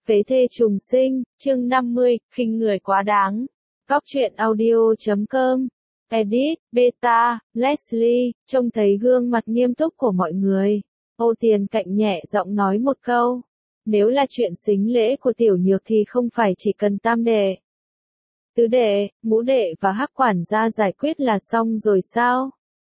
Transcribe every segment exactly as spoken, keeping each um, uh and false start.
Phế thê trùng sinh, chương năm mươi, khinh người quá đáng. Góc truyện audio chấm com. Edit, Beta, Leslie, trông thấy gương mặt nghiêm túc của mọi người. Ô Tiền Cạnh nhẹ giọng nói một câu. Nếu là chuyện sính lễ của tiểu nhược thì không phải chỉ cần tam đệ, tứ đệ, ngũ đệ và hắc quản gia giải quyết là xong rồi sao?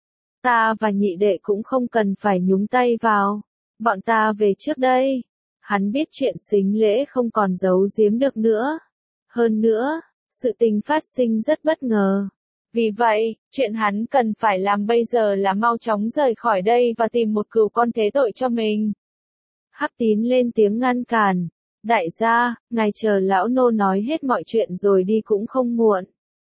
Ta và nhị đệ cũng không cần phải nhúng tay vào. Bọn ta về trước đây. Hắn biết chuyện sính lễ không còn giấu giếm được nữa. Hơn nữa, sự tình phát sinh rất bất ngờ. Vì vậy, chuyện hắn cần phải làm bây giờ là mau chóng rời khỏi đây và tìm một cừu con thế tội cho mình. Hắc Tín lên tiếng ngăn cản. Đại gia, ngài chờ lão nô nói hết mọi chuyện rồi đi cũng không muộn.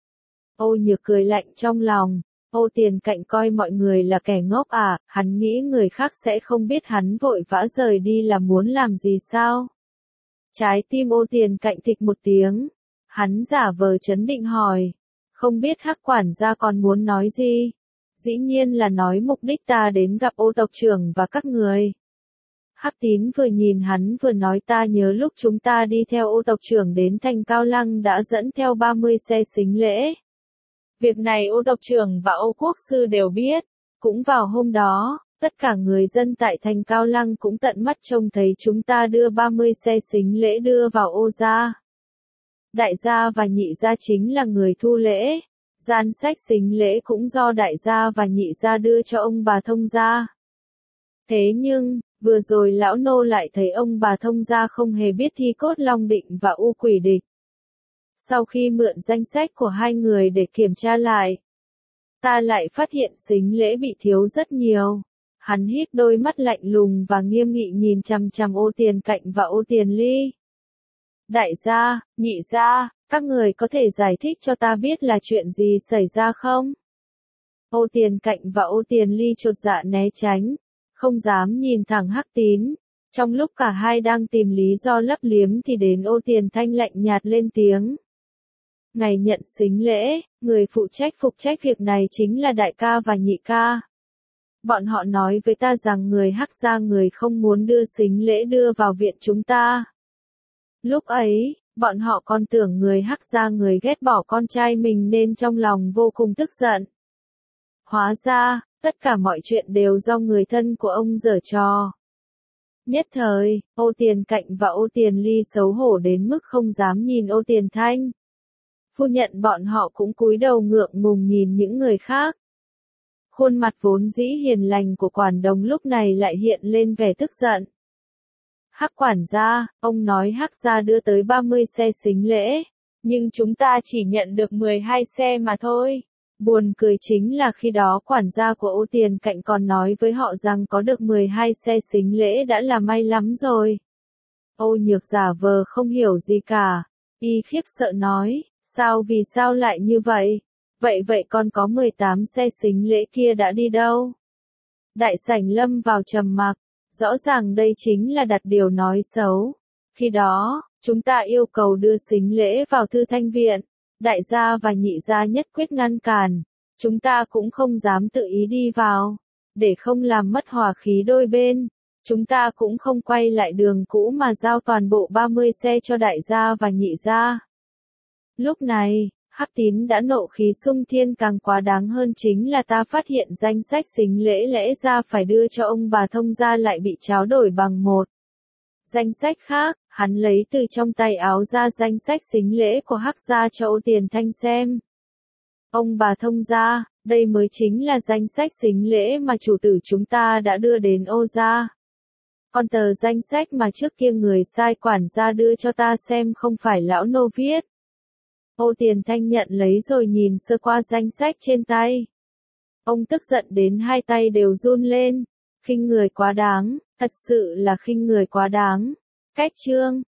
Ô Nhược cười lạnh trong lòng. Ô Tiền Cạnh coi mọi người là kẻ ngốc à, hắn nghĩ người khác sẽ không biết hắn vội vã rời đi là muốn làm gì sao? Trái tim Ô Tiền Cạnh thịch một tiếng. Hắn giả vờ trấn định hỏi. Không biết hắc quản gia còn muốn nói gì? Dĩ nhiên là nói mục đích ta đến gặp Ô tộc trưởng và các người. Hắc Tín vừa nhìn hắn vừa nói ta nhớ lúc chúng ta đi theo Ô tộc trưởng đến thành Cao Lăng đã dẫn theo ba mươi xe sính lễ. Việc này Ô tộc trưởng và Ô quốc sư đều biết. Cũng vào hôm đó, tất cả người dân tại thành Cao Lăng cũng tận mắt trông thấy chúng ta đưa ba mươi xe sính lễ đưa vào Ô gia. Đại gia và nhị gia chính là người thu lễ. Gian sách sính lễ cũng do đại gia và nhị gia đưa cho ông bà thông gia. Thế nhưng, vừa rồi lão nô lại thấy ông bà thông gia không hề biết thi cốt Long Định và U Quỷ Địch. Sau khi mượn danh sách của hai người để kiểm tra lại, ta lại phát hiện sính lễ bị thiếu rất nhiều. Hắn hít đôi mắt lạnh lùng và nghiêm nghị nhìn chằm chằm Ô Tiền Cạnh và Ô Tiền Ly. Đại gia, nhị gia, các người có thể giải thích cho ta biết là chuyện gì xảy ra không? Ô Tiền Cạnh và Ô Tiền Ly chột dạ né tránh, không dám nhìn thẳng Hắc Tín. Trong lúc cả hai đang tìm lý do lấp liếm thì đến Ô Tiền Thanh lạnh nhạt lên tiếng. Ngày nhận sính lễ, người phụ trách phụ trách việc này chính là đại ca và nhị ca. Bọn họ nói với ta rằng người Hắc gia người không muốn đưa sính lễ đưa vào viện chúng ta. Lúc ấy, bọn họ còn tưởng người Hắc gia người ghét bỏ con trai mình nên trong lòng vô cùng tức giận. Hóa ra, tất cả mọi chuyện đều do người thân của ông giở trò. Nhất thời, Ô Tiền Cạnh và Ô Tiền Ly xấu hổ đến mức không dám nhìn Ô Tiền Thanh. Phu nhận bọn họ cũng cúi đầu ngượng ngùng nhìn những người khác. Khuôn mặt vốn dĩ hiền lành của quản đồng lúc này lại hiện lên vẻ tức giận. Hắc quản gia, ông nói Hắc gia đưa tới ba mươi xe sính lễ, nhưng chúng ta chỉ nhận được mười hai xe mà thôi. Buồn cười chính là khi đó quản gia của Ô Tiền Cạnh còn nói với họ rằng có được mười hai xe sính lễ đã là may lắm rồi. Ô Nhược giả vờ không hiểu gì cả, y khiếp sợ nói, sao vì sao lại như vậy? Vậy vậy còn có mười tám xe sính lễ kia đã đi đâu? Đại sảnh lâm vào trầm mặc, rõ ràng đây chính là đặt điều nói xấu. Khi đó, chúng ta yêu cầu đưa sính lễ vào Thư Thanh viện. Đại gia và nhị gia nhất quyết ngăn cản, chúng ta cũng không dám tự ý đi vào, để không làm mất hòa khí đôi bên, chúng ta cũng không quay lại đường cũ mà giao toàn bộ ba mươi xe cho đại gia và nhị gia. Lúc này, Hắc Tín đã nộ khí xung thiên, càng quá đáng hơn chính là ta phát hiện danh sách sính lễ lẽ ra phải đưa cho ông bà thông gia lại bị tráo đổi bằng một danh sách khác. Hắn lấy từ trong tay áo ra danh sách sính lễ của Hắc gia cho Ô Tiền Thanh xem. Ông bà thông gia, đây mới chính là danh sách sính lễ mà chủ tử chúng ta đã đưa đến Ô gia. Còn tờ danh sách mà trước kia người sai quản gia đưa cho ta xem không phải lão nô viết. Ô Tiền Thanh nhận lấy rồi nhìn sơ qua danh sách trên tay. Ông tức giận đến hai tay đều run lên. Khinh người quá đáng, thật sự là khinh người quá đáng. Cách chương